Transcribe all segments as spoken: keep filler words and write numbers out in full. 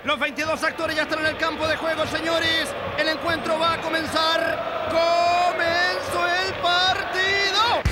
Los veintidós actores ya están en el campo de juego, señores. El encuentro va a comenzar. ¡Comenzó el partido!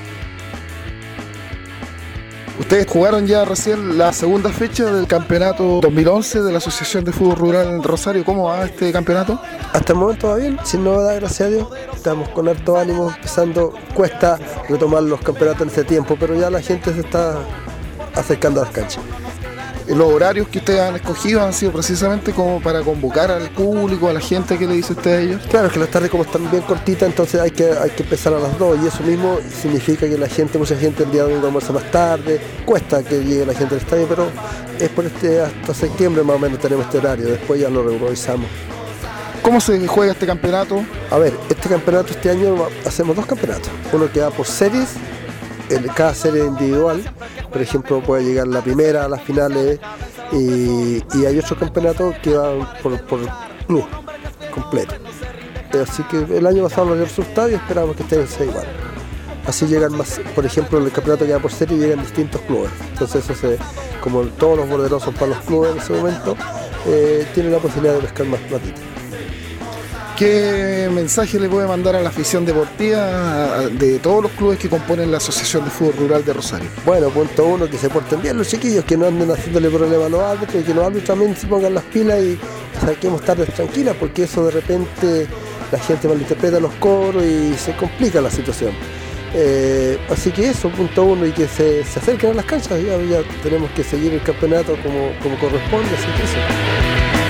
Ustedes jugaron ya recién la segunda fecha del campeonato dos mil once de la Asociación de Fútbol Rural en Rosario. ¿Cómo va este campeonato? Hasta el momento va bien, sin novedad, gracias a Dios. Estamos con harto ánimo, empezando. Cuesta retomar los campeonatos en este tiempo, pero ya la gente se está acercando a las canchas. Los horarios que ustedes han escogido han sido precisamente como para convocar al público, a la gente. ¿Qué le dice usted a ellos? Claro, es que las tardes como están bien cortitas, entonces hay que, hay que empezar a las dos, y eso mismo significa que la gente, mucha gente el día domingo almuerza más tarde, cuesta que llegue la gente al estadio, pero es por este, hasta septiembre más o menos tenemos este horario, después ya lo regularizamos. ¿Cómo se juega este campeonato? A ver, este campeonato este año hacemos dos campeonatos, uno que va por series, en cada serie individual, por ejemplo puede llegar la primera a las finales, y, y hay otro campeonato que va por, por club completo. Así que el año pasado nos dio resultado y esperamos que este año sea igual. Así llegan más, por ejemplo, el campeonato que va por serie llegan distintos clubes. Entonces eso se, como todos los borderos son para los clubes en ese momento, eh, tienen la posibilidad de pescar más platita. ¿Qué mensaje le puede mandar a la afición deportiva de todos los clubes que componen la Asociación de Fútbol Rural de Rosario? Bueno, punto uno, que se porten bien los chiquillos, que no anden haciéndole problema a los árbitros, y que los árbitros también se pongan las pilas y saquemos tardes tranquilas, porque eso de repente la gente malinterpreta los cobros y se complica la situación. Eh, así que eso, punto uno, y que se, se acerquen a las canchas, ya, ya tenemos que seguir el campeonato como, como corresponde, así que eso.